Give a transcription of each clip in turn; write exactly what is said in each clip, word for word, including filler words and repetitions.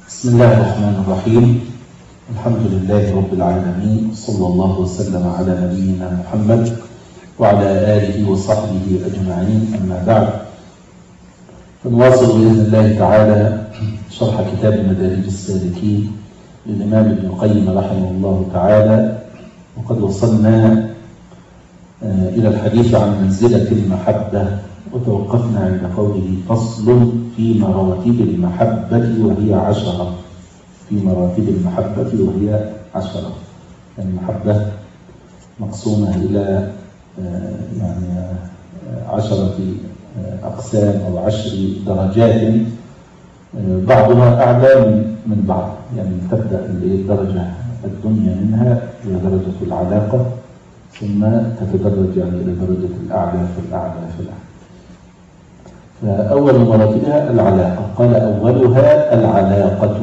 بسم الله الرحمن الرحيم. الحمد لله رب العالمين، صلى الله وسلم على نبينا محمد وعلى آله وصحبه أجمعين، أما بعد، فنواصل بإذن الله تعالى شرح كتاب مدارج السالكين للإمام ابن القيم رحمه الله تعالى، وقد وصلنا إلى الحديث عن منزلة المحبة، وتوقفنا عند قوله فصل في مراتب المحبة وهي عشرة. في مراتب المحبة وهي عشرة، المحبة مقسومة إلى يعني عشرة أقسام أو عشر درجات، بعضها أعلى من بعض. يعني تبدأ الدرجة الدنيا منها هي درجة العلاقة، ثم تتدرج يعني إلى درجة الأعلى في الأعلى في الأعلى. فأول مراتبها العلاقة، قال أولها العلاقة،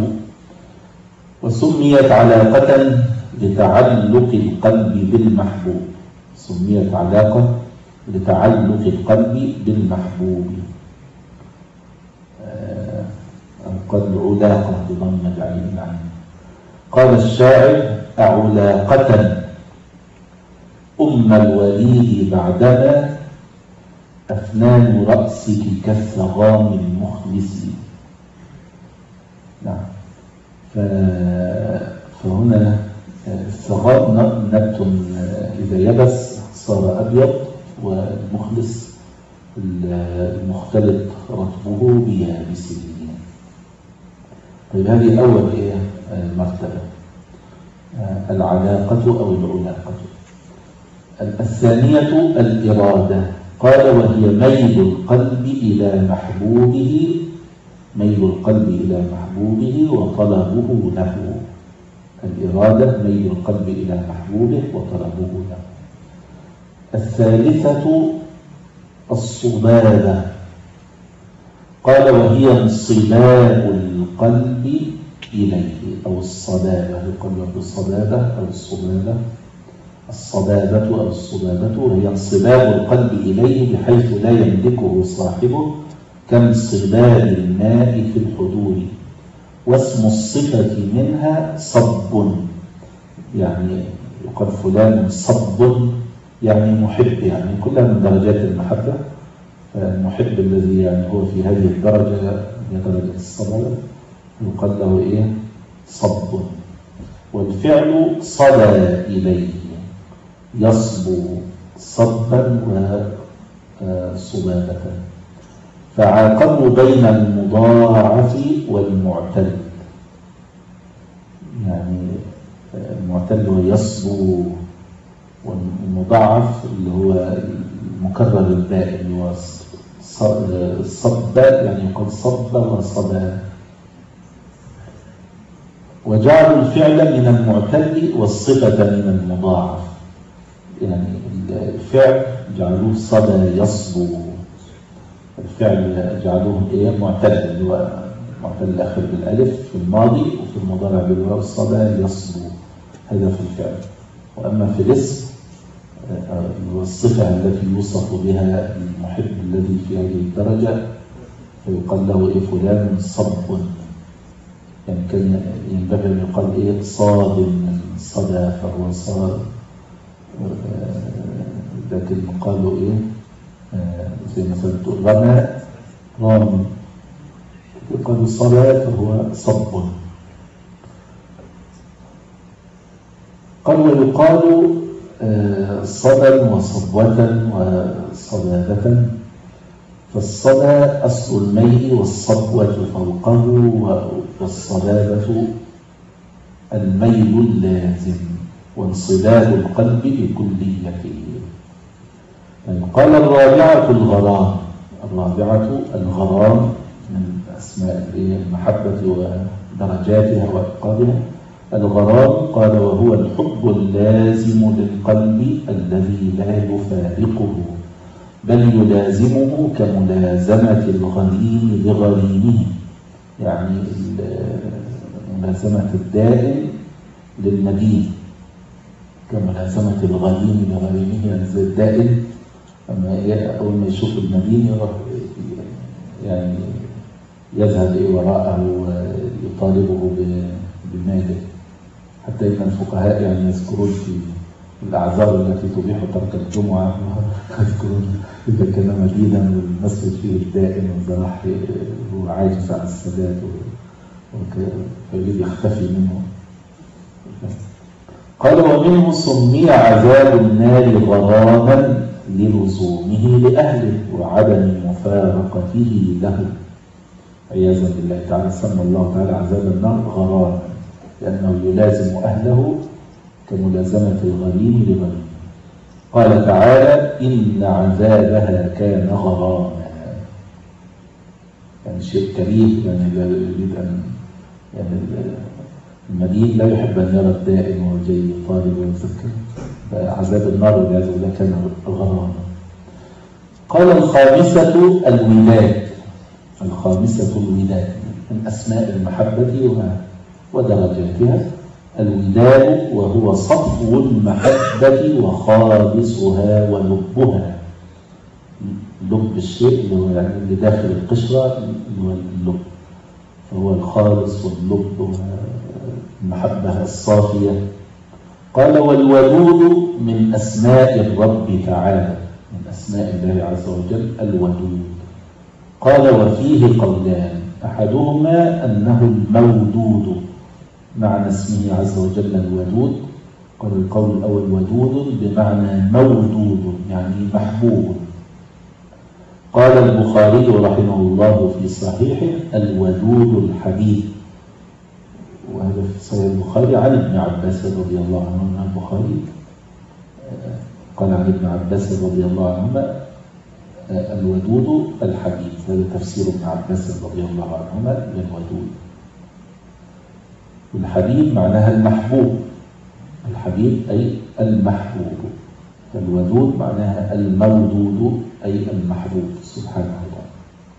وسميت علاقة لتعلق القلب بالمحبوب. سميت علاقة لتعلق القلب بالمحبوب، أو قد علاقة بضم العين عنه. قال الشاعر أعلاقة أم الوليد بعدما أفنان رأسك كالثغام المخلص. نعم. فهنا الثغام نبت إذا يبس صار أبيض، والمخلص المختلط رطبه بيابسه. طيب، هذه أول إيه مرتبة، العلاقة أو العلاقة. الثانية الإرادة، قال وهي ميل القلب إلى محبوبه، ميل القلب إلى محبوبه وطلبه له. الإرادة ميل القلب إلى محبوبه وطلبه له. الثالثة الصبابة، قال وهي انصباب القلب إليه، أو الصبابة، يقال بالصبابة أو الصبابة. الصبابة أو الصبابة هي انصباب القلب إليه بحيث لا يملكه صاحبه، كانصباب الماء في الحضور. واسم الصفة منها صب، يعني يقال فلان صب، يعني محب، يعني كلها من درجات المحبة. المحب الذي يعني هو في هذه الدرجة هي درجة الصبابة، يقال له إيه؟ صب. والفعل صلى إليه، يصبو صبا وصبابة. فعاقبوا بين المضاعف والمعتل، يعني المعتل هو يصبو، والمضاعف اللي هو المكرر الباء اللي هو صب، يعني يقول صب وصبا. وجعلوا الفعل من المعتل والصفة من المضاعف، يعني الفعل جعلوه صبا يصبو، الفعل جعلوه ايه؟ معتل، اللي هو معتل الاخر بالالف في الماضي، وفي المضارع بالواو الصبا يصبو، هذا في الفعل. واما في الاسم الصفه التي يوصف بها المحب الذي في هذه الدرجه، فيقال له ايه؟ فلان صب، يعني كان ينبغي ان يقال ايه؟ صاد من صدى، فهو صاد. لكن قالوا ايه؟ زي مثلا تقول رمى رامي، يقال صلاة فهو صب. قال ويقال صبا وصبوة وصبابة. فالصبا أصل الميل، والصبوة فوقه، والصبابة الميل اللازم وانصباب القلب بكليته. قال الرابعة الغرام. الرابعة الغرام من أسماء المحبة ودرجاتها وألقابها. الغرام قال وهو الحب اللازم للقلب الذي لا يفارقه، بل يلازمه كملازمة الغريم لغريمه، يعني ملازمة الدائم للمدين، كملازمة الغريم لغريمه، يعني زي الدائم أما أول ما يشوف المدين يروح يعني يذهب وراءه يطالبه بماله. حتى إن الفقهاء يعني يذكرون في الأعذار التي تبيح ترك الجمعة، يذكرون إذا كان مدينا والمسجد فيه الدائم والزراح هو عاجز عن السداد فيريد يختفي منه. قال ومنه سمي عذاب النار غراما للزومه لأهله وعدم مفارقته له، عياذا بالله تعالى. سمى الله تعالى عذاب النار غراما لأنه يلازم أهله كملازمة الغريم لغريم. قال تعالى إن عذابها كان غراما، يعني شيء كريه، يعني لا يريد أن يعني المدين لا يحب أن يرى الدائم والجاي طالب ويذكر. عذاب النار والعياذ بالله كان غراما. قال الخامسة الوداد، الخامسة الوداد من أسماء المحبة ودرجاتها. الوداد وهو صفو المحبة وخالصها ولبها. لب الشيء اللي هو يعني اللي داخل القشرة اللي هو اللب، فهو الخالص واللب والمحبة الصافية. قال والودود من أسماء الرب تعالى، من أسماء الله عز وجل الودود. قال وفيه قولان، أحدهما أنه المودود معنى اسمه عز وجل الودود. قال القول الأول ودود بمعنى مودود يعني محبوب. قال البخاري رحمه الله في صحيحه الودود الحبيب، وهذا في صحيح البخاري عن ابن عباس رضي الله عنه. البخاري قال عن ابن عباس رضي الله عنهما الودود الحبيب، هذا تفسير ابن عباس رضي الله عنهما للودود. والحبيب معناها المحبوب، الحبيب أي المحبوب، فالودود معناها المودود أي المحبوب سبحانه وتعالى.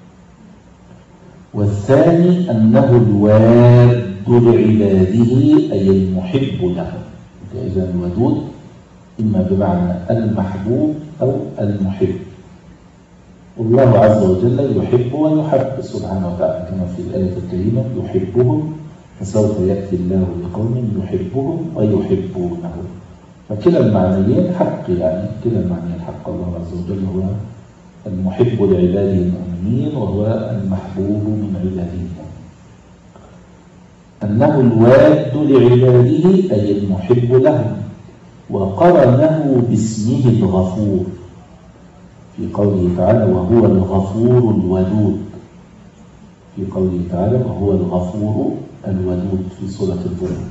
والثاني أنه الواد لعباده أي المحب لهم. إذا الودود إما بمعنى المحبوب أو المحب، والله عز وجل يحب ويحب سبحانه وتعالى كما في الآية الكريمة يحبهم فسوف يأتي الله بقوم يحبهم ويحبونه. فكلا المعنيين حق، يعني كلا المعنيين حق. الله عز وجل هو المحب لعباده المؤمنين وهو المحبوب من عباده المؤمنين. أنه الواد لعباده أي المحب لهم. وقرنه باسمه الغفور في قوله تعالى وهو الغفور الودود، في قوله تعالى وهو الغفور الودود في سورة البروج.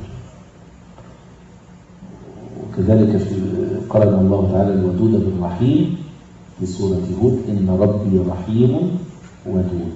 وكذلك في قرن الله تعالى الودود بالرحيم في سورة هود إن ربي رحيم ودود.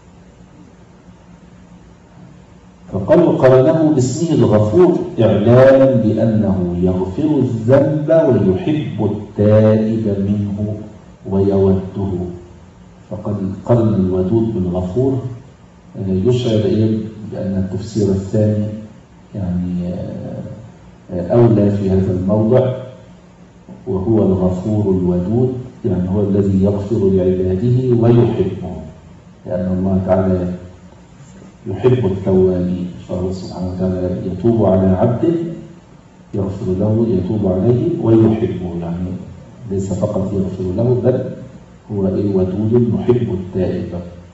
فقال وقرنه باسمه الغفور إعلاما بأنه يغفر الذنب ويحب التائب منه ويوده. فقد قرن الودود بالغفور يشعر بأن التفسير الثاني يعني أولى في هذا الموضع، وهو الغفور الودود يعني هو الذي يغفر لعباده ويحبهم، لأن الله تعالى يحب التوابين، فهو سبحانه وتعالى يتوب على عبده يغفر له يتوب عليه ويحبه، يعني ليس فقط يغفر له بل هو ودود يحب التائب.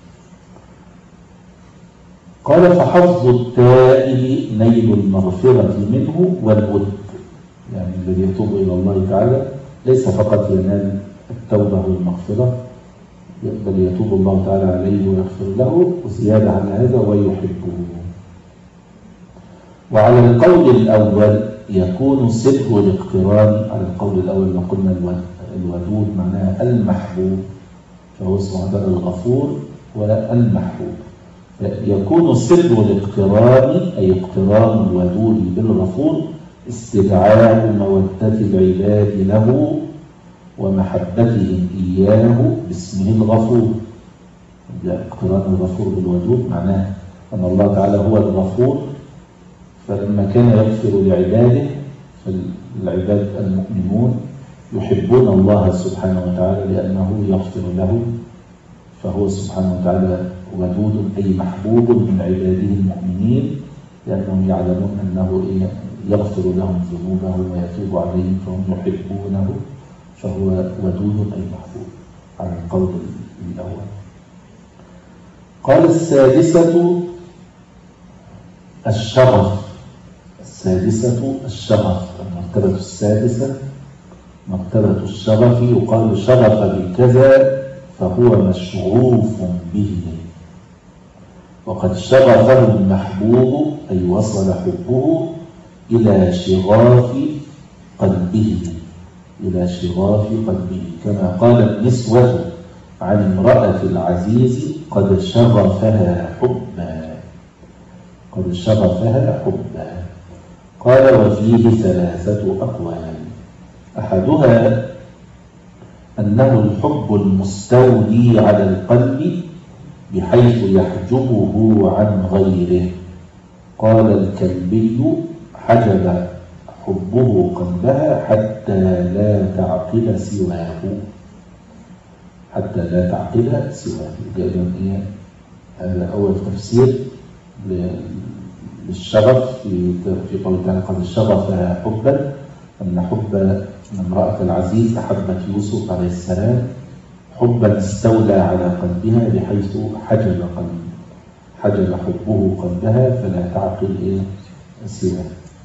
قال فحفظ التائب نيل المغفرة منه والود، يعني الذي يتوب إلى الله تعالى ليس فقط ينال التوبة والمغفرة بل يتوب الله تعالى عليه ويغفر له، وزيادة على هذا ويحبه. وعلى القول الأول يكون سر الاقتران، على القول الأول ما قلنا الودود معناها المحبوب، فهو سبحانه وتعالى الغفور والمحبوب. يكون سر الاقتران أي اقتران الودود بالغفور استدعاء مودة العباد له ومحبتهم إياه باسمه الغفور. اقتران الغفور بالودود معناه أن الله تعالى هو الغفور، فلما كان يغفر لعباده فالعباد المؤمنون يحبون الله سبحانه وتعالى لأنه يغفر لهم، فهو سبحانه وتعالى ودود أي محبوب من عباده المؤمنين، لأنهم يعلمون أنه يغفر لهم ذنوبهم ويتوب عليهم فهم يحبونه، فهو ودود أي محبوب على القول الأول. قال السادسة الشغف. السادسة الشغف، المرتبة السادسة مرتبة الشغف. يقال شغف بكذا فهو مشغوف به، وقد شغفه المحبوب أي وصل حبه إلى شغاف قلبه، إلى شغاف قلبه، كما قال النسوة عن امرأة العزيز قد شغفها حبا، قد شغفها حبا. قال وفيه ثلاثة أقوال، أحدها أنه الحب المستولي على القلب بحيث يحجبه عن غيره. قال الكلبي حجب حبه قلبها حتى لا تعقل سواه، حتى لا تعقل سواه. إذن إيه؟ هذا أول تفسير للشغف في في قول تعالى قد شغفها حبا، أن حب امرأة العزيز أحبت يوسف عليه السلام حبا استولى على قلبها بحيث حجب قلب حجب حبه قلبها فلا تعقل إيه سواه.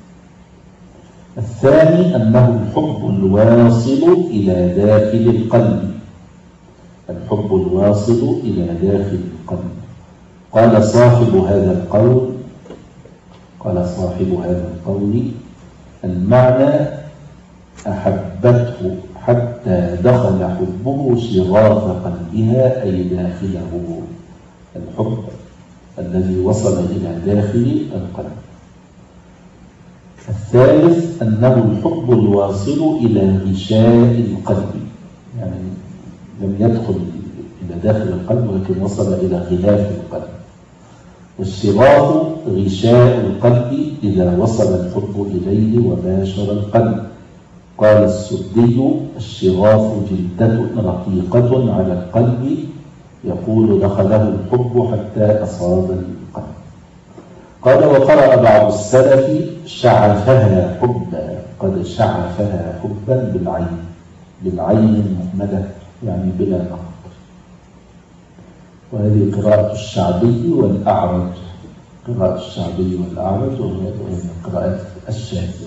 الثاني أنه الحب الواصل إلى داخل القلب، الحب الواصل إلى داخل القلب. قال صاحب هذا القول قال صاحب هذا القول المعنى أحبته حتى دخل حبه شغاف قلبها أي داخله، الحب الذي وصل إلى داخل القلب. الثالث أنه الحب الواصل إلى غشاء القلب، يعني لم يدخل إلى داخل القلب ولكن وصل إلى غلاف القلب. والشغاف غشاء القلب إذا وصل الحب إليه وباشر القلب. قال السدي الشغاف جلدة رقيقة على القلب يقول دخله الحب حتى أصاب القلب. قال وقرأ بعض السلف شعفها حبا، قد شعفها حبا بالعين، بالعين المهملة يعني بلا نقط. وهذه قراءة الشعبي والأعرج، قراءة الشعبي والأعرج وهي من القراءات الشاذة.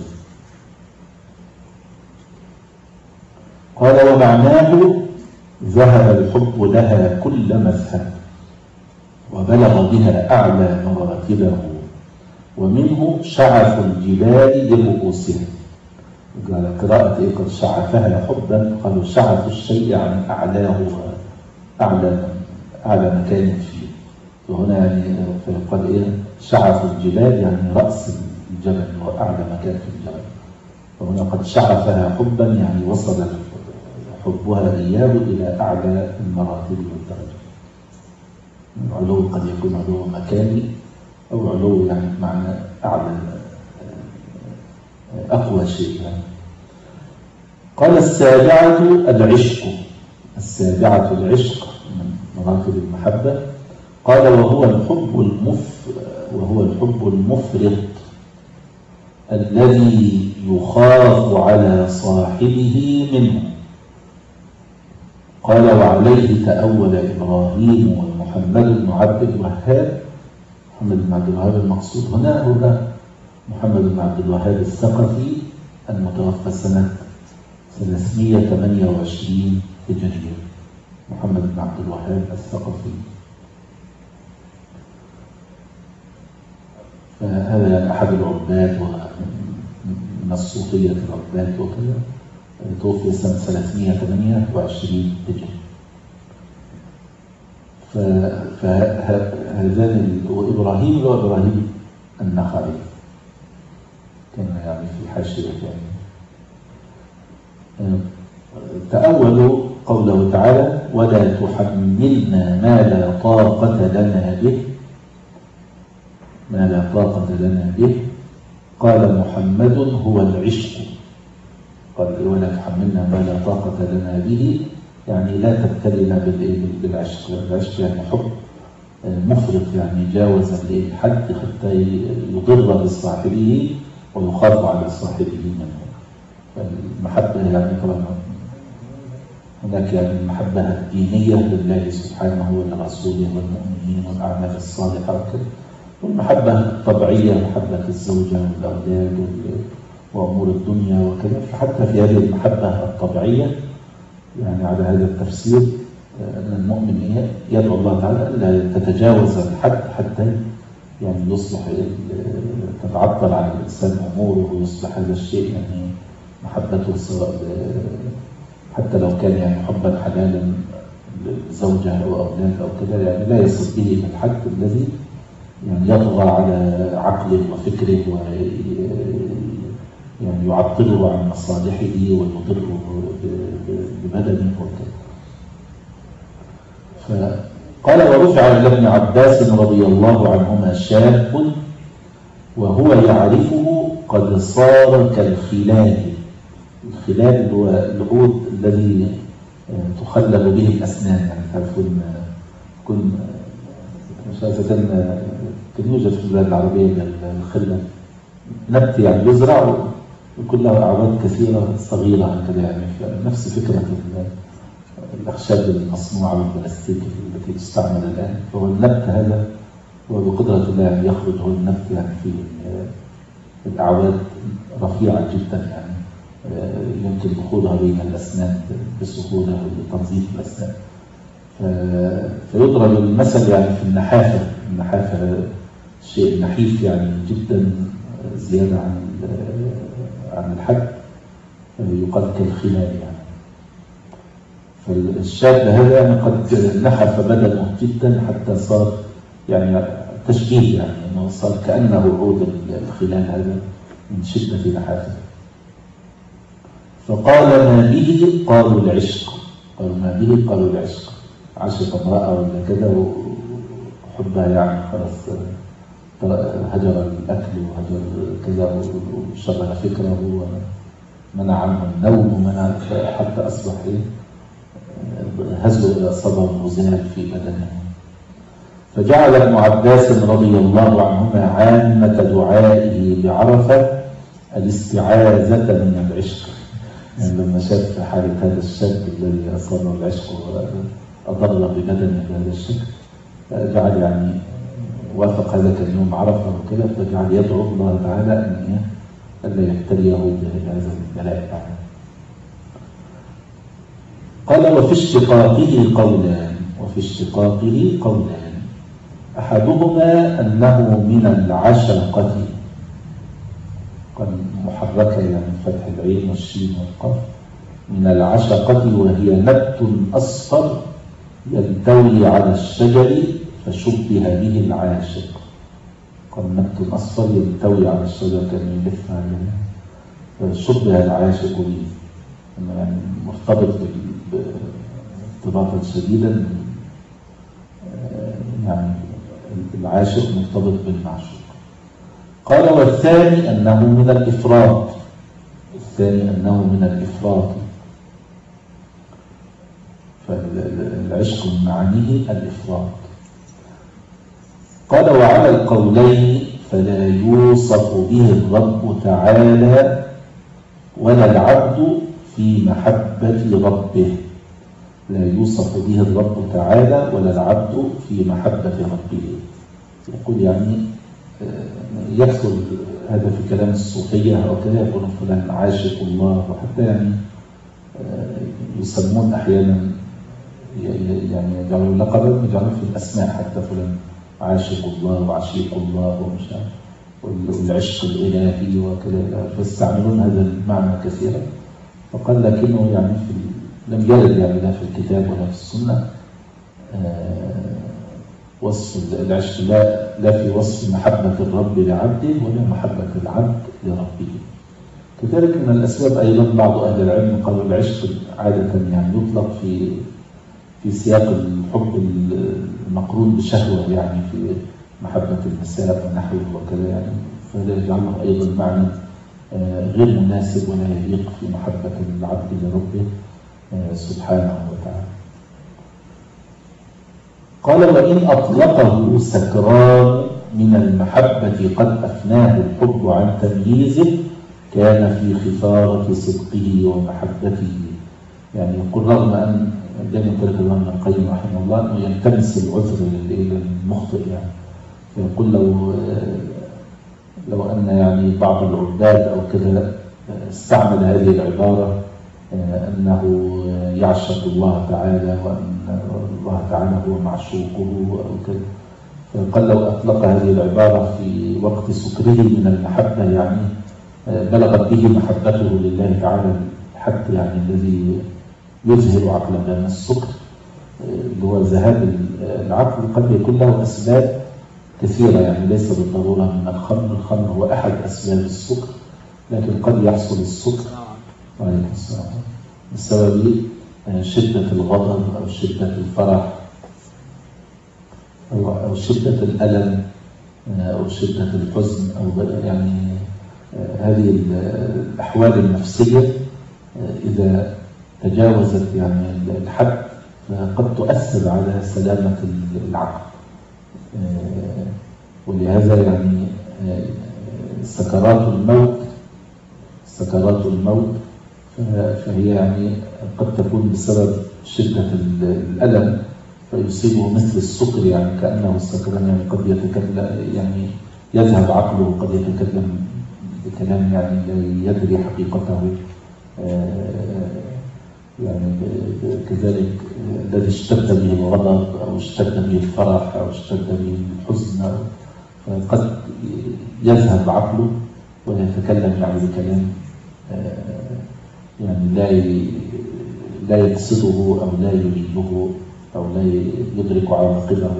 قال ومعناه ذهب الحب لها كل مذهب وبلغ بها أعلى مراتبه، ومنه شعف الجبال لرؤوسها. قال قراءة إيه قد شعفها حبا، قالوا شعف الشيء يعني أعلاه، أعلى أعلى مكان فيه. وهنا يعني فيقال إيه شعف الجبال يعني رأس الجبل وأعلى مكان في الجبل. وهنا قد شعفها حبا يعني وصل حبها إياه إلى أعلى المراتب والدرجة. العلو قد يكون علو مكاني أو علو يعني معنى أعلى أقوى شيء يعني. قال السابعة العشق، السابعة العشق من مراتب المحبة. قال وهو الحب المف وهو الحب المفرط الذي يخاف على صاحبه منه. قال وعليه تأول إبراهيم ومحمد بن عبد الوهاب. محمد بن عبد الوهاب المقصود هنا هو محمد بن عبد الوهاب الثقفي المتوفى سنة ثلاثمائة وثمانية وعشرين هجرية، محمد بن عبد الوهاب الثقفي. فهذا أحد العباد من الصوفية العباد وكذا، توفي سنة ثلاثمائة وثمانية وعشرين هجري. فهذان وإبراهيم اللي هو إبراهيم النخعي كان يعني في حاشية يعني. تأولوا قوله تعالى ولا تحملنا ما لا طاقة لنا به، ما لا طاقة لنا به. قال محمد هو العشق، قال ولا تحملنا ما لا طاقة لنا به يعني لا تبتلنا بالعشق، العشق يعني حب مفرط يعني جاوز الحد حتى يضر بصاحبه ويخاف على صاحبه منه. فالمحبة يعني طبعا هناك يعني المحبة الدينية لله سبحانه ولرسوله والمؤمنين والأعمال الصالحة وكذا، والمحبة الطبيعية محبة الزوجة والأولاد وأمور الدنيا وكذا. فحتى في هذه المحبة الطبيعية يعني على هذا التفسير أن المؤمن يدعو الله تعالى ألا تتجاوز الحد حتى يعني يصبح تتعطل على الإنسان أموره ويصبح هذا الشيء يعني محبته سواء حتى لو كان يعني حبا حلالا لزوجها أو أولاد أو كذا، يعني لا يصل به إلى الحد الذي يعني يطغى على عقله وفكره و يعني يعطله عن مصالحه ويضره ببدنه وكذا. فقال ورفع إلى ابن عباس رضي الله عنهما شاب وهو يعرفه قد صار كالخلال. الخلال هو العود الذي تخلل به الأسنان، يعني تعرفون كن مشاهدة كان يوجد في البلاد العربية الخلة نبت يعني يزرع وكلها أعواد كثيرة صغيرة هكذا، يعني نفس فكرة الأخشاب المصنوعة بالبلاستيك التي تستعمل الآن. فهو النبت هذا هو بقدرة الله يعني يخرج هو النبت يعني في الأعواد رفيعة جدا، يعني يمكن دخولها بين الأسنان بسهولة لتنظيف الأسنان. فيضرب المثل يعني في النحافة. النحافة شيء نحيف يعني جدا زيادة عن عن الحد، يقال كالخلال يعني. فالشاب هذا يعني قد نحف بدنه جدا حتى صار يعني تشبيه، يعني انه صار كأنه عود الخلال هذا من شدة نحافته. فقال ما به؟ قالوا العشق. قالوا ما به؟ قالوا العشق. عشق امرأة ولا كذا وحبها يعني خلاص هجر الأكل وهجر كذا وشغل فكره ومنع عنه النوم ومنع حتى أصبح إيه هزله إلى صدر وزال في بدنه. فجعل ابن عباس رضي الله عنهما عامة دعائه بعرفة الاستعاذة من العشق. يعني لما شاف حالة هذا الشاب الذي أصابه العشق وأضر ببدنه بهذا الشكل جعل يعني وافق هذا كان يوم عرفة وكذا، فجعل يدعو الله تعالى أن ألا يبتليه بهذا البلاء بعد. قال وفي اشتقاقه قولان. وفي اشتقاقه قولان أحدهما أنه من العشقة، قال محركة يعني فتح العين والشين والقاف، من العشقة وهي نبت أصفر يلتوي على الشجر فشبه به العاشق. قال نبت أصفر يلتوي على الشجر كان يلف عليه فشبه العاشق به، يعني مرتبط ارتباطا شديدا، يعني العاشق مرتبط بالمعشوق. قال والثاني أنه من الإفراط. الثاني أنه من الإفراط، فالعشق من معانيه الإفراط. قال وعلى القولين فلا يوصف به الرب تعالى ولا العبد في محبة ربه. لا يوصف به الرب تعالى ولا العبد في محبة ربه. يقول يعني يكثر هذا في كلام الصوفية أو كذا، يقول فلان عاشق الله، وحتى يعني يسمون أحيانا يعني يجعلوا لقبا يجعلوا في الأسماء، حتى فلان عاشق الله وعشيق الله ومش عارف والعشق الإلهي وكذا، فيستعملون هذا المعنى كثيرا. فقال لكنه يعني في لم يرد يعني لا في الكتاب ولا في السنة وصف العشق، لا, لا في وصف محبة الرب لعبده ولا محبة العبد لربه. كذلك من الأسباب أيضا بعض أهل العلم قالوا العشق عادة يعني يطلق في في سياق الحب المقرون بشهوة، يعني في محبة النساء ونحوه وكذا، يعني فهذا يجعله أيضا معنى غير مناسب ولا يليق في محبة العبد لربه سبحانه وتعالى. قال وإن أطلقه سكران من المحبة قد أفناه الحب عن تمييزه كان في خفارة صدقه ومحبته. يعني يقول رغم أن جاني ترك الإمام ابن القيم رحمه الله أنه يلتمس العذر للمخطئ، يعني فيقول لو لو أن يعني بعض العباد أو كذا استعمل هذه العبارة أنه يعشق الله تعالى وأن الله تعالى هو معشوقه أو كذا، فقال لو أطلق هذه العبارة في وقت سكره من المحبة يعني بلغت به محبته لله تعالى حتى يعني الذي يزهر عقله، لأن السكر اللي هو ذهاب العقل قد يكون له أسباب كثيرة، يعني ليس بالضرورة من الخمر. الخمر هو أحد أسباب السكر، لكن قد يحصل السكر وعليكم السلام بسبب شدة الغضب أو شدة الفرح أو شدة الألم أو شدة الحزن أو يعني هذه الأحوال النفسية إذا تجاوزت يعني الحد قد تؤثر على سلامة العقل. ولهذا يعني سكرات الموت سكرات الموت فهي يعني قد تكون بسبب شدة الألم فيصيبه مثل السكر، يعني كأنه السكران، يعني قد يتكلم يعني يذهب عقله، قد يتكلم بكلام يعني لا يدري حقيقته. يعني كذلك الذي اشتد به الغضب أو اشتد به الفرح أو اشتد به الحزن قد يذهب عقله ويتكلم يعني بكلام يعني لا لا يقصده أو لا يريده أو لا يدرك عواقبه.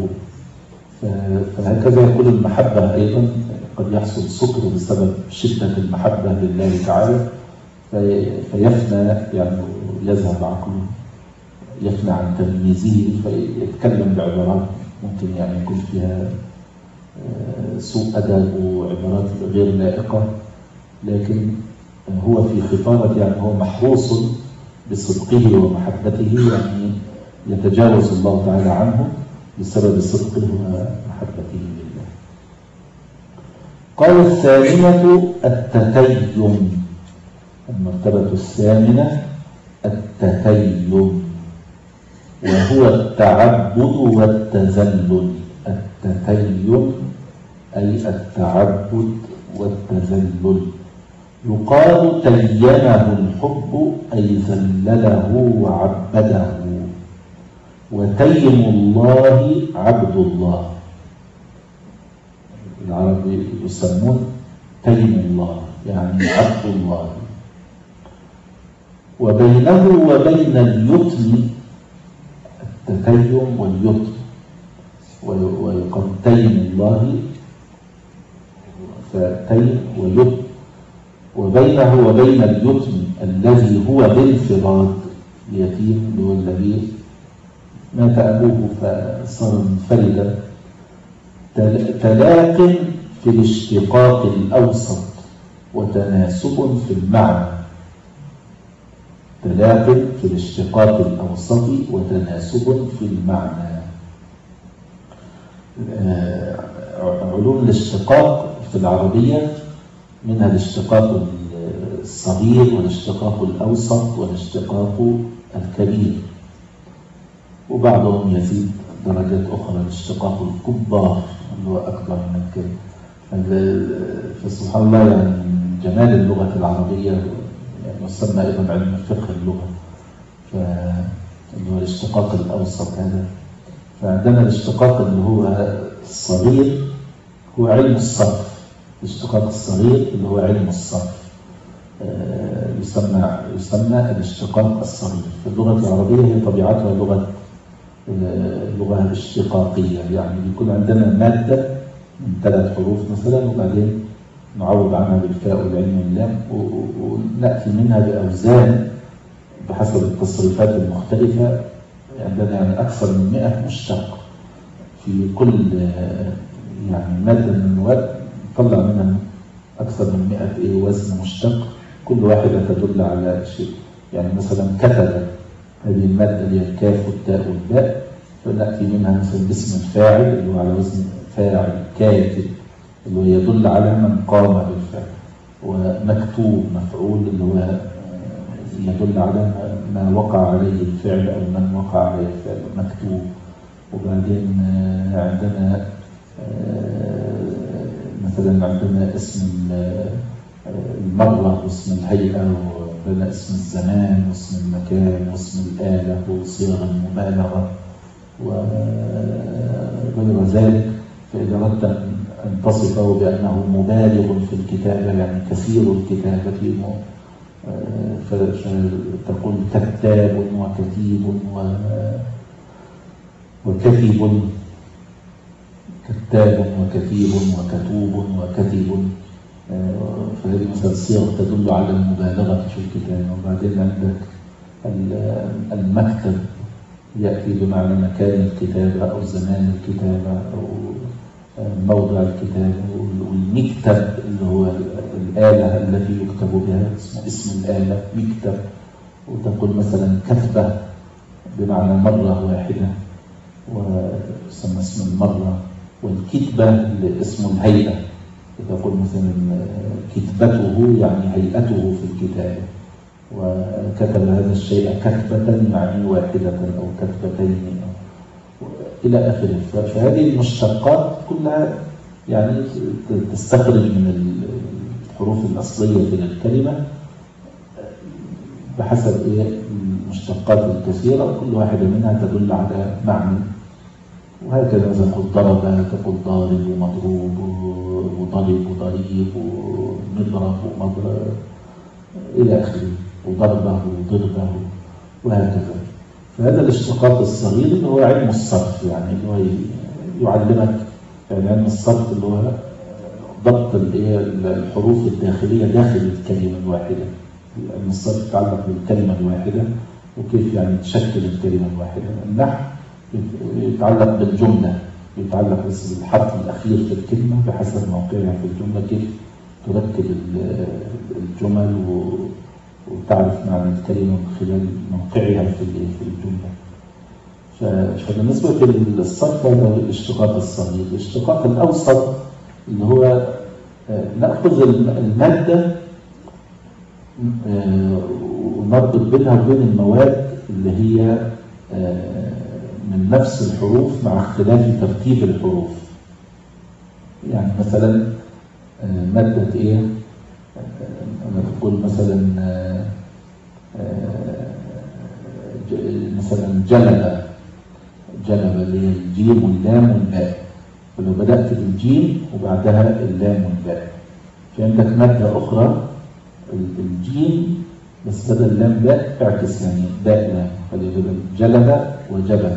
فهكذا يكون المحبة أيضا قد يحصل سكر بسبب شدة المحبة لله تعالى فيفنى يعني يذهب عقله، يفنى عن تمييزه فيتكلم بعبارات ممكن يعني يكون فيها سوء أدب وعبارات غير لائقة، لكن هو في خفارة يعني هو محروس بصدقه ومحبته، يعني يتجاوز الله تعالى عنه بسبب صدقه ومحبته لله. قال الثامنة التتيم، المرتبة الثامنة التتيم وهو التعبد والتذلل. التتيم أي التعبد والتذلل. يقال تيمه الحب أي ذلله وعبده، وتيم الله عبد الله. العرب يسمون تيم الله يعني عبد الله. وبينه وبين اليتم التتيم واليتم، ويقال تيم الله فتيم ويتم، وبينه وبين اليتم الذي هو بانفراد، اليتيم هو الذي مات أبوه فصار منفردا، تلاق في الاشتقاق الأوسط وتناسب في المعنى. تلاق في الاشتقاق الأوسط وتناسب في المعنى. علوم الاشتقاق في العربية منها الاشتقاق الصغير والاشتقاق الأوسط والاشتقاق الكبير، وبعضهم يزيد درجات أخرى الاشتقاق الكبار اللي هو أكبر من كده. فسبحان الله يعني جمال اللغة العربية يعني يسمى أيضا علم فقه اللغة، فاللي هو الاشتقاق الأوسط هذا. فعندنا الاشتقاق اللي هو الصغير هو علم الصرف، الاشتقاق الصغير اللي هو علم الصرف يسمى يسمى الاشتقاق الصغير. في اللغة العربية هي طبيعتها لغة اللغة الاشتقاقية، يعني بيكون عندنا مادة من ثلاث حروف مثلا وبعدين نعوض عنها بالفاء والعين واللام ونأتي منها بأوزان بحسب التصريفات المختلفة. عندنا يعني أكثر من مئة مشتق في كل يعني مادة من المواد نطلع منها أكثر من مئة وزن مشتق، كل واحدة تدل على شيء. يعني مثلا كتب، هذه المادة هي الكاف والتاء والباء، فنأتي منها مثلا باسم الفاعل اللي هو على وزن فاعل كاتب اللي هو يدل على من قام بالفعل، ومكتوب مفعول اللي هو يدل على ما وقع عليه الفعل أو من وقع عليه الفعل مكتوب. وبعدين عندنا مثلا عندنا اسم المرة واسم الهيئة، وعندنا اسم الزمان واسم المكان واسم الآلة وصيغ المبالغة وغير ذلك. فإذا أردت أن تصفه بأنه مبالغ في الكتابة يعني كثير الكتابة فتقول كتاب وكتيب وكتب كتاب وكتيب وكتوب وكتب، فهذه مثلا صيغ تدل على المبالغة في الكتابة. وبعدين عندك المكتب يأتي بمعنى مكان الكتابة أو زمان الكتابة أو موضع الكتابة. والمكتب اللي هو الآلة التي يكتب بها اسمه اسم الآلة مكتب. وتقول مثلا كتبة بمعنى مرة واحدة ويسمى اسم المرة. والكتبة اسم الهيئة، تقول مثلا كتبته يعني هيئته في الكتابة، وكتب هذا الشيء كتبة يعني واحدة أو كتبتين إلى آخره. فهذه المشتقات كلها يعني تستخرج من الحروف الأصلية للكلمة بحسب إيه المشتقات الكثيرة، كل واحدة منها تدل على معنى. وهكذا مثلا تقول ضرب تقول ضارب ومضروب وضرب وضريب ومضرب ومضرب إلى آخره، وضربه وضربه وهكذا. فهذا الاشتقاق الصغير اللي هو علم الصرف، يعني اللي هو يعلمك يعني علم الصرف اللي هو ضبط الحروف الداخلية داخل الكلمة الواحدة. علم الصرف يتعلق بالكلمة الواحدة وكيف يعني تشكل الكلمة الواحدة. النحو يتعلق بالجملة، يتعلق بس بالحرف الأخير في الكلمة بحسب موقعها في الجملة، كيف تركب الجمل وتعرف معنى الكلمة من خلال موقعها في الجملة. فبالنسبة للصرف هذا الاشتقاق الصغير. الاشتقاق الأوسط اللي هو نأخذ المادة ونربط بينها وبين المواد اللي هي من نفس الحروف مع اختلاف ترتيب الحروف. يعني مثلا مادة ايه؟ انا تقول مثلا مثلا جلب جلب اللي هي الجيم واللام والباء. فلو بدأت بالجيم وبعدها اللام والباء، في عندك مادة أخرى الجيم بس بدل لام باء اعكس يعني باء لام، خلي بدل جلب وجبل.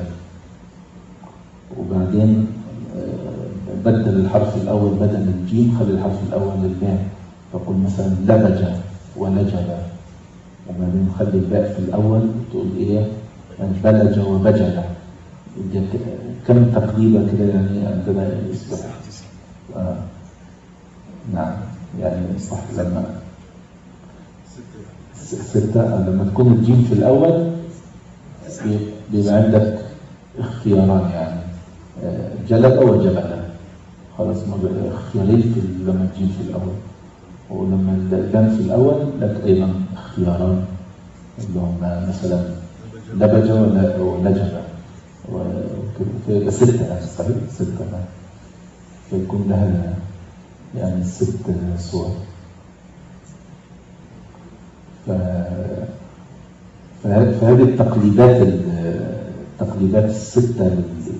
وبعدين بدل الحرف الأول بدل الجيم خلي الحرف الأول للباء، فقل مثلا لبج ولجب. وبعدين خلي الباء في الأول تقول إيه بلج وبجل. كم تقريبا كده يعني عندنا يصبح آه. نعم يعني يصبح لما ستة. لما تكون الجيم في الأول بيبقى عندك اختياران يعني جلب وجبل، خلاص اختيارين في لما الجيم في الأول. ولما اللام في الأول لك أيضا اختياران اللي هم مثلا لبج ولجب وكده. ستة يعني صحيح ستة فيكون لها يعني ست صور. فهذه التقليدات التقليدات الستة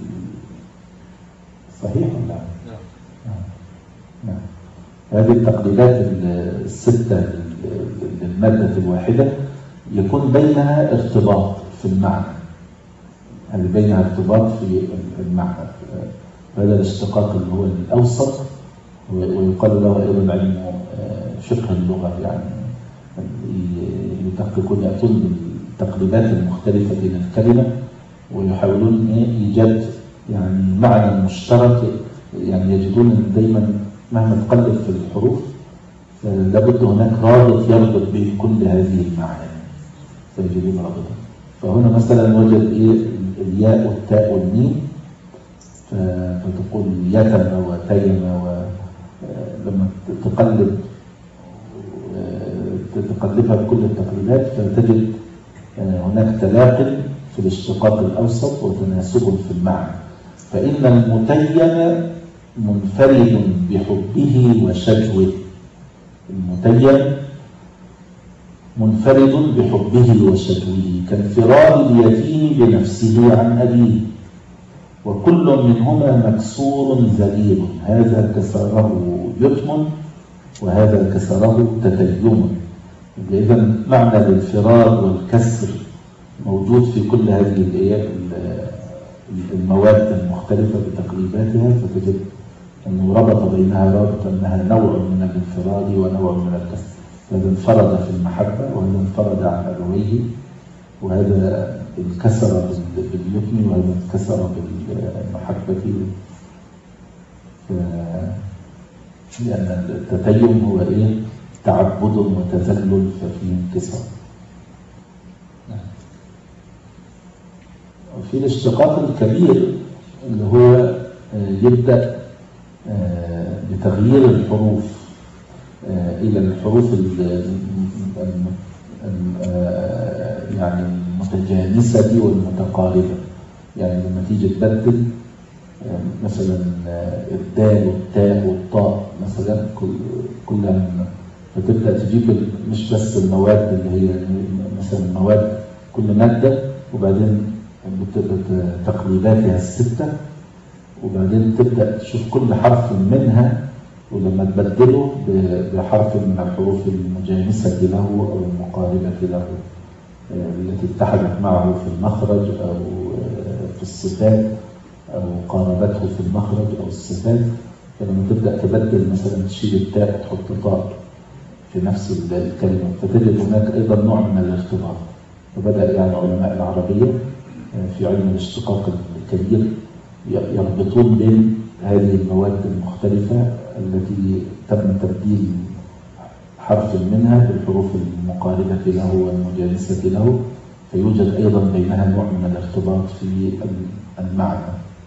صحيح ولا لا؟ نعم. هذه التقليدات الستة للمادة الواحدة يكون بينها ارتباط في المعنى، هذه بينها ارتباط في المعنى. هذا الاشتقاق اللي هو الأوسط، ويقال له أيضا علم فقه اللغة، يعني يدققون يأتون بالتقليدات المختلفة بين الكلمة ويحاولون إيجاد يعني معنى مشترك. يعني يجدون دائما مهما تقلب في الحروف لابد هناك رابط يربط بين كل هذه المعاني، فيجدون رابطا. فهنا مثلا وجد إيه الياء والتاء والميم، فتقول يتم وتيم، ولما تقلب تقلبها بكل التقليبات فتجد هناك تلاقل في الاشتقاق الأوسط وتناسب في المعنى. فإن المتيم منفرد بحبه وشجوه، المتيم منفرد بحبه وشجوه كانفراد اليتيم بنفسه عن أبيه، وكل منهما مكسور ذليل، هذا كسره يتم وهذا كسره تتيم. إذا معنى الانفراد والكسر موجود في كل هذه المواد المختلفة بتقليباتها، فتجد أنه ربط بينها رابط أنها نوع من الانفراد ونوع من الكسر. هذا انفرد في المحبة وهذا انفرد عن أبويه، وهذا انكسر باليتم وهذا انكسر بالمحبة، لأن التتيم هو إيه؟ تعبد وتذلل، ففيه انكسار. وفي الاشتقاق الكبير اللي هو يبدأ بتغيير الحروف إلى الحروف يعني المتجانسة والمتقاربة. يعني لما تيجي تبدل مثلا الدال والتاء والطاء مثلا كلها، فتبدأ تجيب مش بس المواد اللي هي مثلا مواد كل مادة وبعدين تقليباتها الستة، وبعدين تبدأ تشوف كل حرف منها ولما تبدله بحرف من الحروف المجانسة له أو المقاربة له التي اتحدت معه في المخرج أو في الصفات أو قاربته في المخرج أو الصفات. فلما تبدأ تبدل مثلا تشيل التاء تحط طاء في نفس الكلمة، فتجد هناك أيضا نوع من الارتباط. فبدأ يعني علماء العربية في علم الاشتقاق الكبير يربطون بين هذه المواد المختلفة التي تم تبديل حرف منها بالحروف المقاربة له والمجانسة له، فيوجد أيضا بينها نوع من الارتباط في المعنى.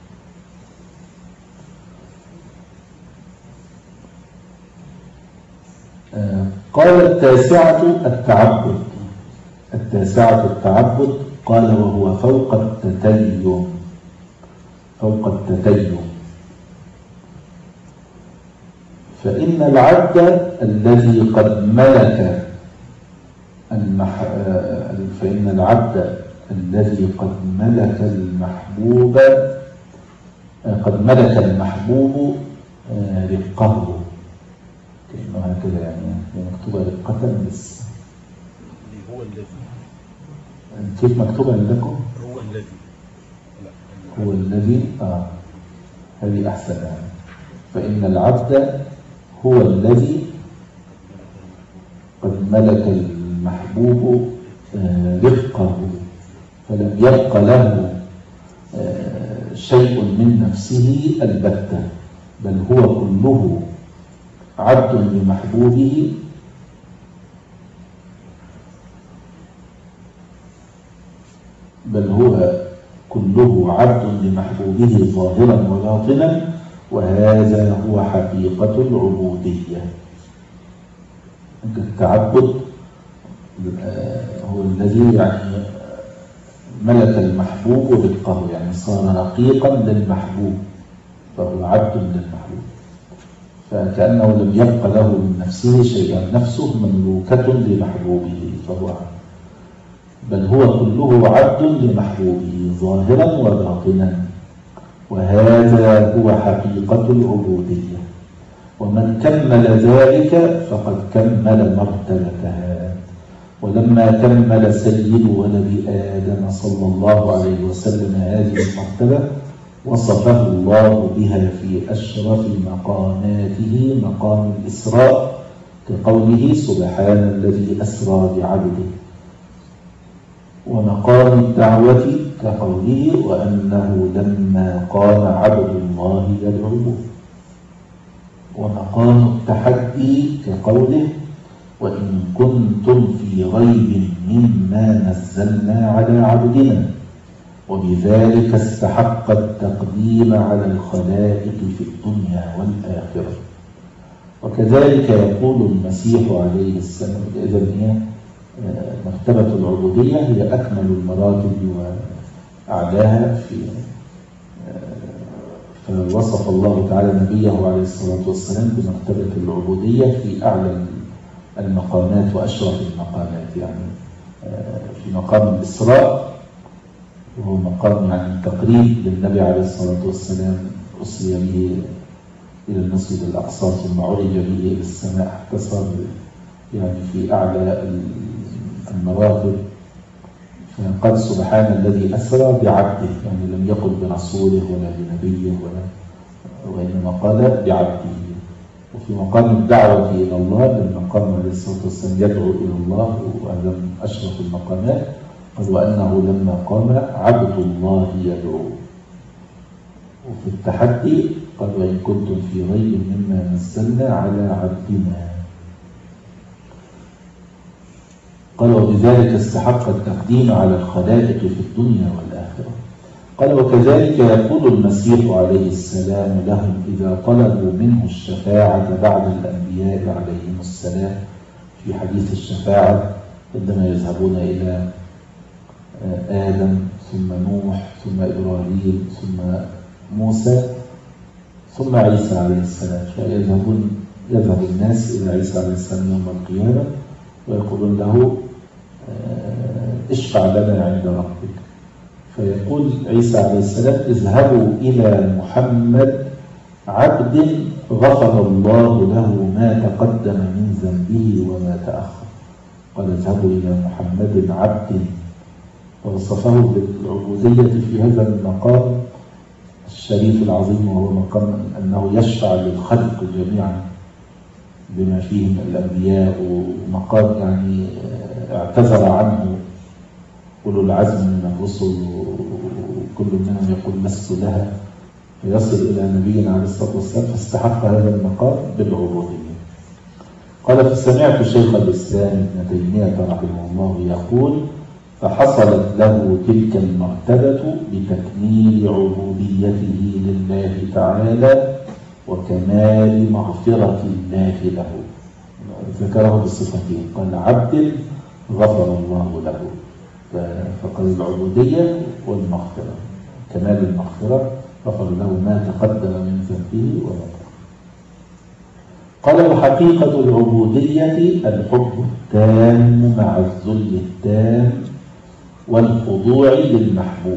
قال التاسعة التعبد. التاسعة التعبد قال وهو فوق التتيم، فوق التتيم. فإن العبد الذي قد ملك المح... فإن العبد الذي قد ملك المحبوب قد ملك المحبوب رقه، كأنه هكذا يعني مكتوبة رقة بس. هو الذي كيف مكتوبة عندكم؟ هو الذي هو الذي آه هذه أحسن يعني. فإن العبد هو الذي قد ملك المحبوب رفقه، فلم يبق له شيء من نفسه البتة، بل هو كله عبد لمحبوبه بل هو كله عبد لمحبوبه ظاهرا وباطنا، وهذا هو حقيقة العبودية. التعبد هو الذي يعني ملك المحبوب ورقه، يعني صار رقيقا للمحبوب فهو عبد للمحبوب، فكأنه لم يبق له من نفسه شيئا، نفسه مملوكة لمحبوبه فهو عبد، بل هو كله عبد لمحبوبه ظاهرا وباطنا، وهذا هو حقيقة العبودية. ومن كمل ذلك فقد كمل مرتبتها. ولما كمل سيد ولد آدم صلى الله عليه وسلم هذه المرتبة وصفه الله بها في أشرف مقاماته مقام الإسراء، كقوله سبحان الذي أسرى بعبده، ومقام الدعوة كقوله وأنه لما قام عبد الله يدعوه، ومقام التحدي كقوله وإن كنتم في ريب مما نزلنا على عبدنا، وبذلك استحق التقديم على الخلائق في الدنيا والآخرة. وكذلك يقول المسيح عليه السلام. إذن هي مرتبة العبودية هي أكمل المراتب وأعلاها، في فوصف الله تعالى نبيه عليه الصلاة والسلام بمرتبة العبودية في أعلى المقامات وأشرف المقامات. يعني في مقام الإسراء وهو مقام يعني تقريب للنبي عليه الصلاة والسلام، أسري به إلى المسجد الأقصى ثم عرج به إلى السماء حتى صار يعني في أعلى المراتب. فقال سبحان الذي أسرى بعبده، يعني لم يقل برسوله ولا بنبيه ولا، وإنما قال بعبده. وفي مقام الدعوة إلى الله لما قام عليه الصلاة والسلام يدعو إلى الله، وهذا من أشرف المقامات، قال وأنه لما قام عبد الله يدعو. وفي التحدي قال وإن كنتم في ريب مما نزلنا على عبدنا، قال وبذلك استحق التقديم على الخلائق في الدنيا والآخرة. قال وكذلك يقول المسيح عليه السلام لهم إذا طلبوا منه الشفاعة بعد الأنبياء عليهم السلام في حديث الشفاعة عندما يذهبون إلى آدم ثم نوح ثم إبراهيم ثم موسى ثم عيسى عليه السلام، فيذهبون يذهب الناس إلى عيسى عليه السلام يوم القيامة ويقولون له اشفع لنا عند ربك. فيقول عيسى عليه السلام اذهبوا إلى محمد عبد غفر الله له ما تقدم من ذنبه وما تأخر. قال اذهبوا إلى محمد عبد، ووصفه بالعبودية في هذا المقام الشريف العظيم، وهو مقام أنه يشفع للخلق جميعا بما فيهم الأنبياء، ومقام يعني اعتذر عنه أولو العزم من الرسل وكل منهم يقول لست لها، فيصل إلى نبينا عليه الصلاة والسلام فاستحق هذا المقام بالعبودية. قال فسمعت شيخ الإسلام ابن تيمية رحمه الله يقول فحصلت له تلك المرتبة بتكميل عبوديته لله تعالى وكمال مغفرة الله له. ذكره بالصفتين، قال عبد غفر الله له، فقال العبودية والمغفرة، كمال المغفرة غفر له ما تقدم من ذنبه وما تأخر. قال وحقيقة العبودية الحب التام مع الذل التام والخضوع للمحبوب.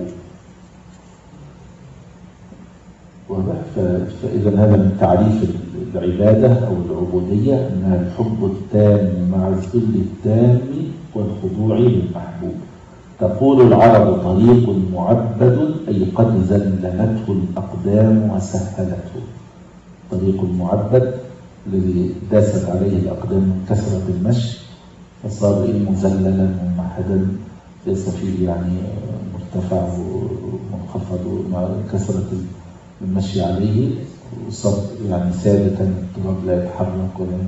فإذا هذا من تعريف العبادة أو العبودية أنها الحب التام مع الذل التام والخضوع للمحبوب. تقول العرب طريق معبد أي قد زلمته الأقدام وسهلته. طريق المعبد الذي داست عليه الأقدام من كثرة المشي فصار مذللا ممهدا ليس فيه يعني مرتفع ومنخفض مع كثرة المشي عليه، وصار يعني ثابتا التراب لا يتحرك ولا.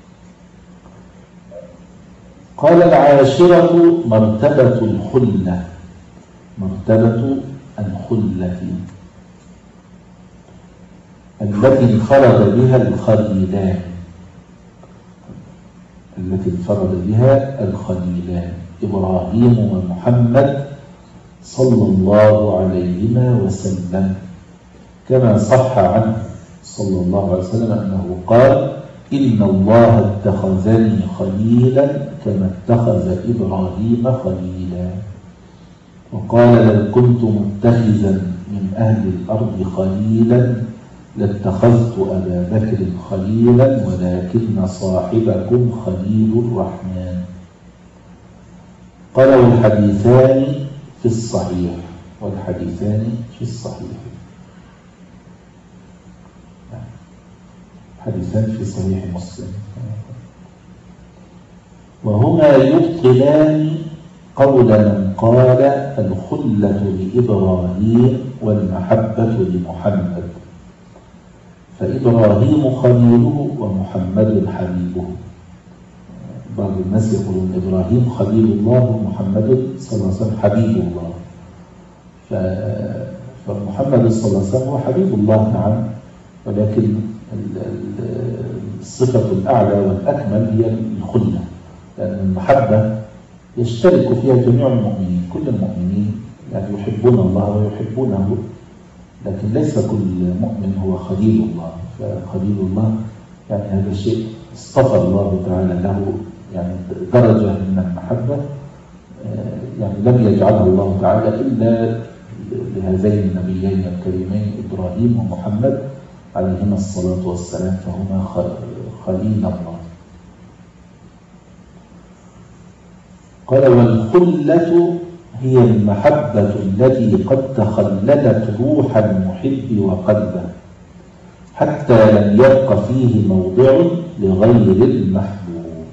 قال العاشرة مرتبة الخلة، مرتبة الخلة التي انفرد بها الخليلان، التي انفرد بها الخليلان إبراهيم ومحمد صلى الله عليهما وسلم، كما صح عنه صلى الله عليه وسلم أنه قال إن الله اتخذني خليلا كما اتخذ إبراهيم خليلا. وقال لو كنت متخذا من أهل الأرض خليلا لاتخذت أبا بكر خليلا ولكن صاحبكم خليل الرحمن. قال والحديثان في الصحيح، والحديثان في الصحيح، حديثان في صحيح مسلم، وهما يبطلان قول من قال الخلة لإبراهيم والمحبة لمحمد، فإبراهيم خليله ومحمد حبيبه. بعض الناس يقولون إبراهيم خليل الله ومحمد صلى الله عليه وسلم حبيب الله، فمحمد صلى الله عليه وسلم هو حبيب الله نعم، ولكن الصفة الأعلى والأكمل هي الخلة، لأن المحبة يشترك فيها جميع المؤمنين، كل المؤمنين يعني يحبون الله ويحبونه، لكن ليس كل مؤمن هو خليل الله. فخليل الله يعني هذا شيء اصطفى الله تعالى له يعني درجة من المحبة، يعني لم يجعلها الله تعالى إلا لهذين النبيين الكريمين إبراهيم ومحمد عليهما الصلاة والسلام، فهما خليل الله. قال والخلة هي المحبة التي قد تخللت روح المحب وقلبه حتى لم يبق فيه موضع لغير المحبوب.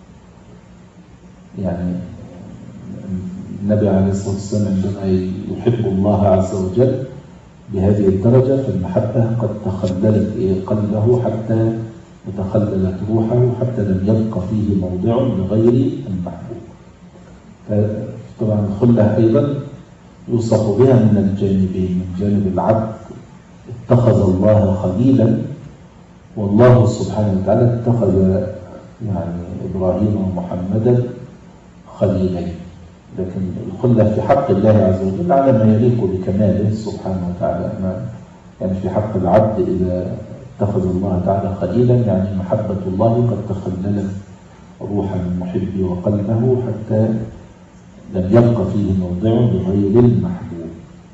يعني النبي عليه الصلاة والسلام عندما يحب الله عز وجل بهذه الدرجة فالمحبة قد تخللت قلبه حتى تخللت روحه حتى لم يبق فيه موضع لغير المحبوب. طبعا الخلة أيضا يوصف بها من الجانبين، من جانب العبد اتخذ الله خليلا، والله سبحانه وتعالى اتخذ يعني إبراهيم ومحمدا خليلين. لكن الخلة في حق الله عز وجل على ما يليق بكماله سبحانه وتعالى، يعني في حق العبد إذا اتخذ الله تعالى خليلا يعني محبة الله قد تخللت روح المحب وقلبه حتى لم يبق فيه موضع لغير المحبوب.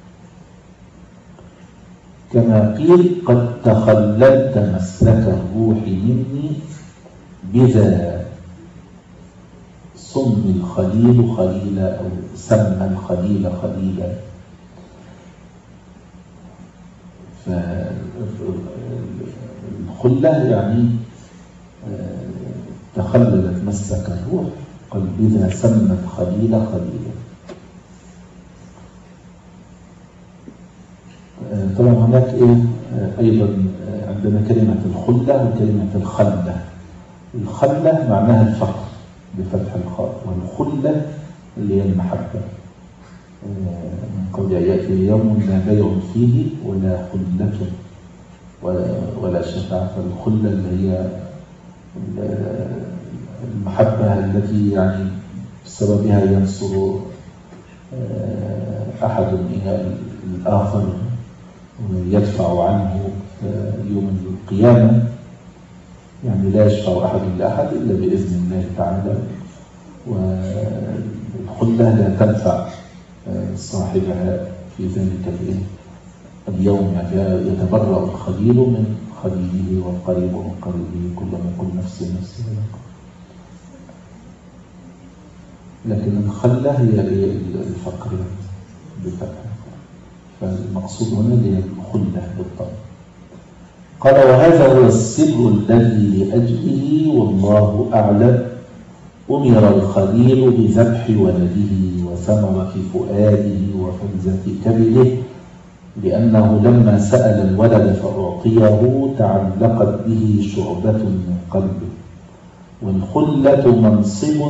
كما قيل قد تخللت مسلك الروح مني بذا سم الخليل خليلا أو سمى الخليل خليلا. فالخلة يعني تخللت مسلك الروح، قال بذا سمت خليل خليلا. طبعا هناك إيه أيضا عندنا كلمة الخلة وكلمة الخلة. الخلة معناها الفقر بفتح الخاء، والخلة اللي هي المحبة، من قول يأتي يوم لا بيع فيه ولا خلة ولا شفاعة. فالخلة اللي هي المحبة التي يعني بسببها ينصر أحد إلى الآخر ويدفع عنه يوم القيامة، يعني لا يشفع أحد لأحد إلا بإذن الله تعالى. والخلة لا تنفع صاحبها في ذلك اليوم، يعني يتبرأ الخليل من خليله والقريب من قريبه كلما يقول نفسي نفسي. لكن الخلة هي الفقر بالفتح، فالمقصود هنا هي الخلة بالطبع. قال وهذا هو السر الذي لأجله والله أعلم أمر الخليل بذبح ولده وثمرة فؤاده وفلذة كبده، لأنه لما سأل الولد فأعطيه تعلقت به شعبة من قلبه. والخلة منصب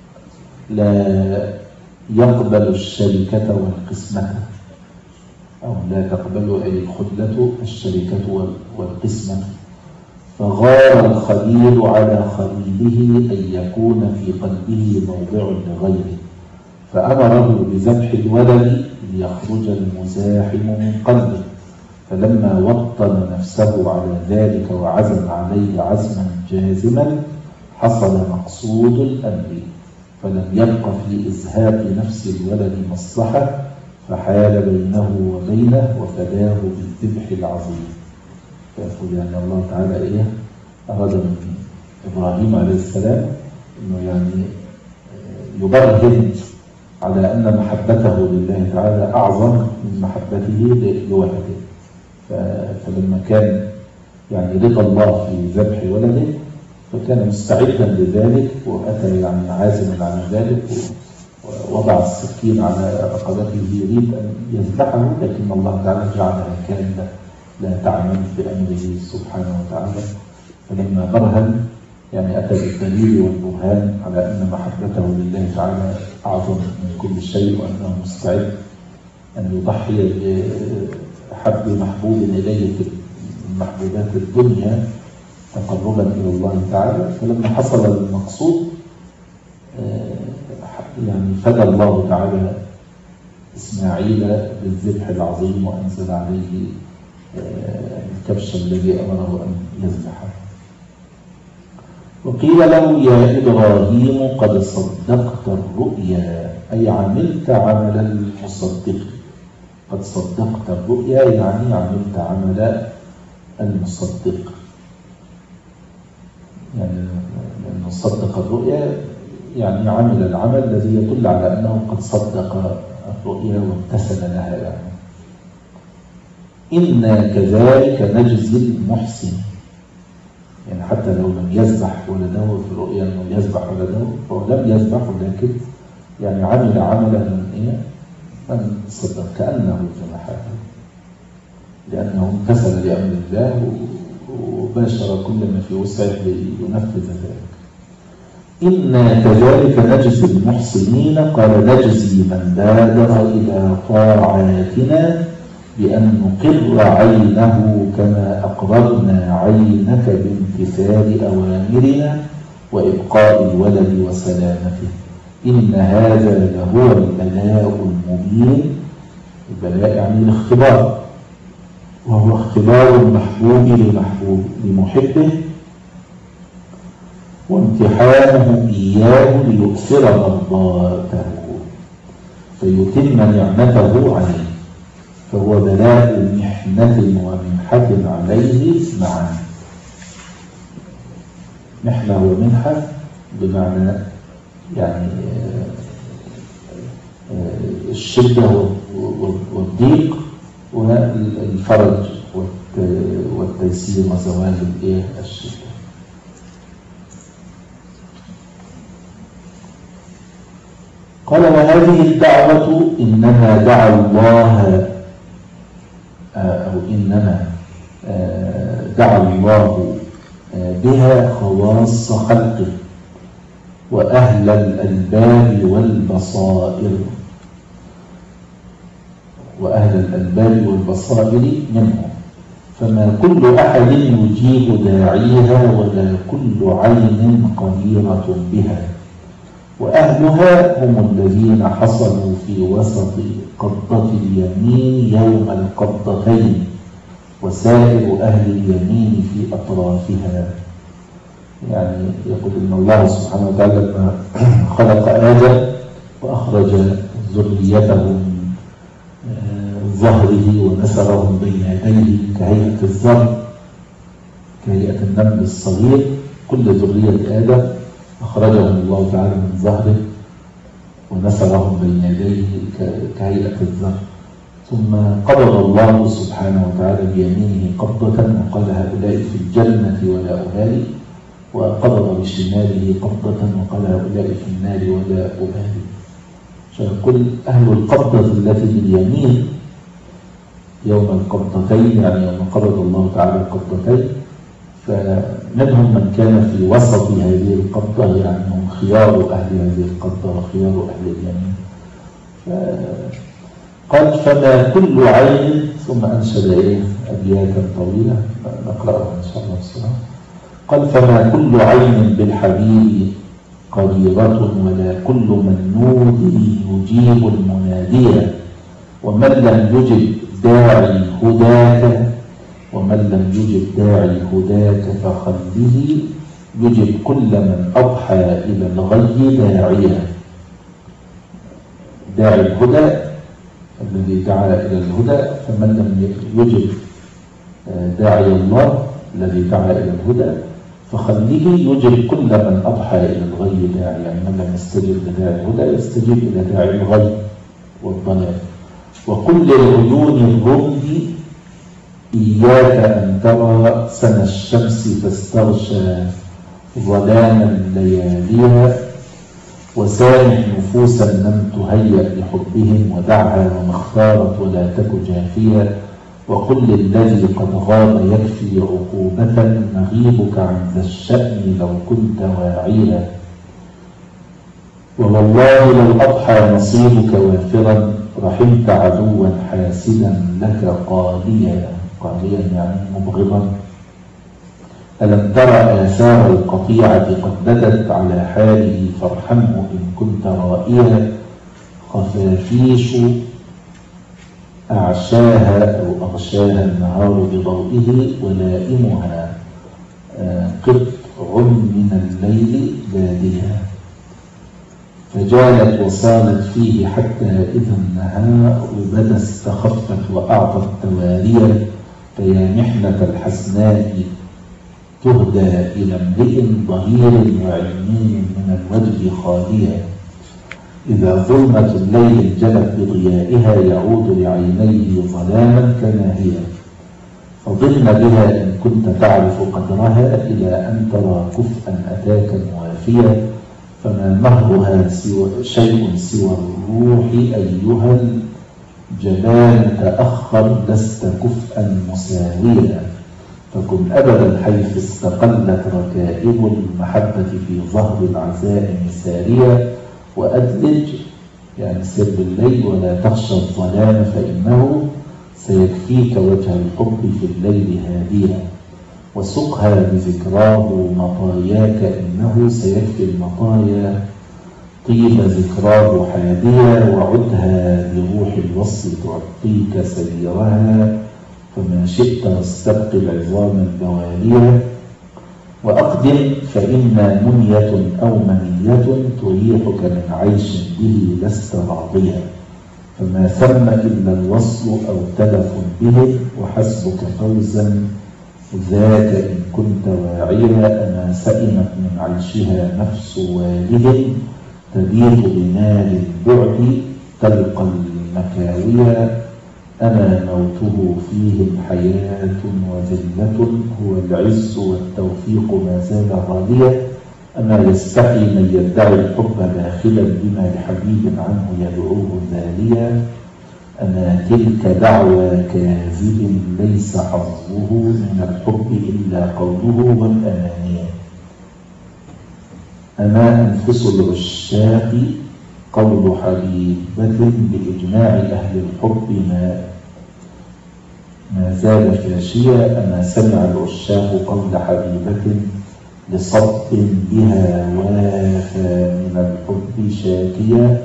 لا يقبل الشركة والقسمة، أو لا تقبل أي الخلة الشركة والقسمة. فغار الخليل على خليله أن يكون في قلبه موضع لغيره، فأمره بذبح الولد ليخرج المزاحم من قلبه. فلما وطن نفسه على ذلك وعزم عليه عزما جازما حصل مقصود الأمر، فلم يبق في إزهاق نفس الولد مصلحة، فحال بينه وبينه وفداه بالذبح العظيم. فيقول يعني الله تعالى إيه أراد من إبراهيم عليه السلام أنه يعني يبرهن على أن محبته لله تعالى أعظم من محبته لولده. فلما كان يعني رضا الله في ذبح ولده فكان مستعدا لذلك، وأتى يعني عازما على ذلك ووضع السكين على رقبته يريد أن يذبحه، لكن الله تعالى جعلها كاملة لا تعمل بأمره سبحانه وتعالى. فلما برهن يعني أتى بالدليل والبرهان على أن محبته لله تعالى أعظم من كل شيء، وأنه مستعد أن يضحي بأحب محبوب إليه في محبوبات الدنيا تقربا إلى الله تعالى. فلما حصل المقصود يعني فدى الله تعالى إسماعيل بالذبح العظيم وأنزل عليه الكبش الذي أمره أن يذبحه. وقيل له يا إبراهيم قد صدقت الرؤيا، أي عملت عمل المصدق. قد صدقت الرؤيا يعني عملت عمل المصدق، يعني لأنه صدق الرؤيا يعني عمل العمل الذي يدل على أنه قد صدق الرؤيا وامتثل لها. يعني إنا كذلك نجزي المحسن، يعني حتى لو لم يذبح ولده في الرؤيا أنه يذبح ولده فهو لم يذبح، ولكن يعني عمل عملا من إيه؟ من صدق كأنه ذبحه، لأنه امتثل لأمر الله وباشر كل ما في وسعه لينفذ ذلك. إنا كذلك نجزي المحسنين، قال نجزي من بادر إلى طاعاتنا بأن نقر عينه كما أقررنا عينك بامتثال أوامرنا وإبقاء الولد وسلامته. إن هذا لهو البلاء المبين. البلاء يعني الاختبار، وهو اختبار المحبوب لمحبوب لمحبه وامتحانه إياه ليؤثر مرضاته فيتم نعمته عليه، فهو بلاء محنة ومنحة عليه معا. محنة ومنحة بمعنى يعني الشدة والضيق والفرج والتيسير وزوال الشدة. قال وهذه الدعوة إنما دعا الله أو إنما دعا الله بها خواص خلقه وأهل الألباب والبصائر وأهل الألباب والبصائر منهم، فما كل أحد يجيب داعيها ولا كل عين قديرة بها، وأهلها هم الذين حصلوا في وسط قبضة اليمين يوم القبضتين، وسائر أهل اليمين في أطرافها. يعني يقول إن الله سبحانه وتعالى لما خلق آدم وأخرج ذريته من ظهره ونسرهم بين يديه كهيئة الذر كهيئة النمل الصغير، كل ذرية آدم أخرجهم الله تعالى من ظهره ونسرهم بين يديه كهيئة الذر، ثم قبض الله سبحانه وتعالى بيمينه قبضة وقال هؤلاء في الجنة ولا أبالي، وقبض بشماله قبضة وقال هؤلاء في النار ولا أبالي. فكل أهل القبضة التي باليمين يوم القبضتين، يعني يوم قبض الله تعالى القبضتين، فمنهم من كان في وسط هذه القبضة، يعني هم خيار أهل هذه القبضة وخيار أهل اليمين. قال فما كل عين، ثم أنشد إيه أبياتا طويلة نقرأها إن شاء الله بسرعة. قال فما كل عين بالحبيب قريبة ولا كل من نودي يجيب المنادية، ومن لم يجب داعي هداك ومن لم يجب داعي هداك فخله يجب كل من أضحى إلى الغي داعية. داعي الهدى الذي دعا إلى الهدى، فمن لم يجب داعي الله الذي دعا إلى الهدى فخليه يجب كل من أضحى إلى الغي داعي، يعني من لم يستجب لداعي الهدى يستجيب إلى داعي الغي والضلال. وكل العيون الرمد إياك أن ترى سنى الشمس فاستغشى ظلاما لياليها، وسامح نفوسا لم تهيأ لحبهم ودعها وما اختارت ولا تك جافيا، وقل الذي قد غاب يكفي عقوبة مغيبك عن ذا الشأن لو كنت واعيا. ووالله لو أضحى نصيبك وافرا رحمت عدوا حاسدا لك قاليا، قاليا يعني مبغضا. ألم ترى آثار القطيعة قد بدت على حاله فارحمه إن كنت رائيا. خفافيش أعشاها أو أغشاها النهار بضوئه ولائمها قطع من الليل باديها. فجالت وصالت فيه حتى إذا النهار بدا استخفت وأعطت تواريا. فيا محنة الحسناء تهدى إلى امرئ ضرير وعلمي من الوجه خاليا. إذا ظلمة الليل جلت بضيائها يعود لعينيه ظلاما كما هي. فظن بها إن كنت تعرف قدرها إلى أن ترى كفءا أتاك موافيا. فما مهرها سوى شيء سوى الروح أيها الجبال تأخر لست كفءا مساويا. فكن أبدا حيث استقلت ركائب المحبة في ظهر العزائم سارية. وأدلج يعني سر بالليل ولا تخشى الظلام فإنه سيكفيك وجه الحب في الليل هاديا. وسقها بذكراه مطاياك إنه سيكفي المطايا طيب ذكراه حاديا. وعدها بروح الوصل تعطيك سريرها فما شئت واستبق العظام البوالية. وأقدم فإن منية أو منية تريحك من عيش به لست راضيا. فما ثم إلا الوصل أو تلف به وحسبك فوزا ذاك إن كنت واعيا. أما سئمت من عيشها نفس والد تبيت بنار البعد تلقى المكاوية. أما موته فيهم حياة وذلة هو العز والتوفيق ما زال غاليا. أما يستحي من يدعي الحب داخلا بما لحبيب عنه يدعوه ذاليا. أما تلك دعوى كاذب ليس حظه من الحب إلا قوله والأمانية. أما أنفس العشاق قول حبيبة بإجماع أهل الحب ما ما زال فاشيا. أما سمع العشاق قول حبيبة لصب بها وافى من الحب شاكيا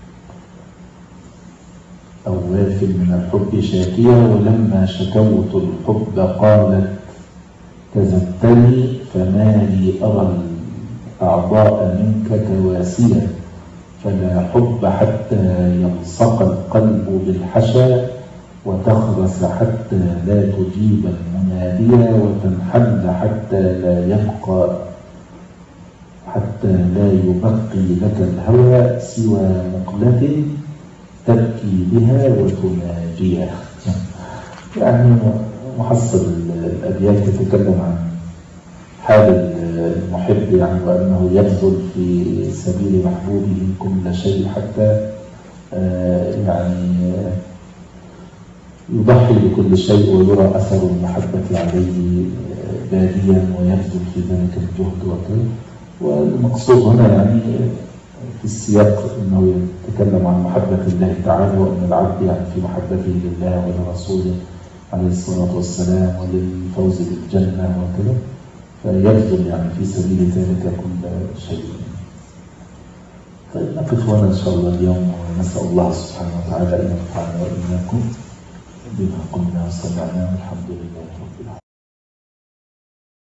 أو واف من الحب شاكيا. ولما شكوت الحب قالت كذبتني فما لي أرى الأعضاء منك كواسيا. فلا حب حتى يلصق القلب بالحشا وتخرس حتى لا تجيب المناديا. وتنحل حتى لا يبقى حتى لا يبقي لك الهوى سوى مقلة تبكي بها وتناجيها. يعني محصل الأبيات تتكلم عن حال المحب يعني وأنه يبذل في سبيل محبوبه كل شيء حتى يعني يضحي بكل شيء ويرى أثر المحبة عليه باديا ويبذل في ذلك الجهد وكذا. والمقصود هنا يعني في السياق أنه يتكلم عن محبة الله تعالى وأن العبد يعني في محبته لله ولرسوله عليه الصلاة والسلام وللفوز بالجنة وكذا. فيبذل يعني في سبيل ذلك كل شيء. طيب نقف هنا إن شاء الله اليوم ونسأل الله سبحانه وتعالى أن ينفعنا وإياكم بما قلنا وسمعنا والحمد لله رب العالمين.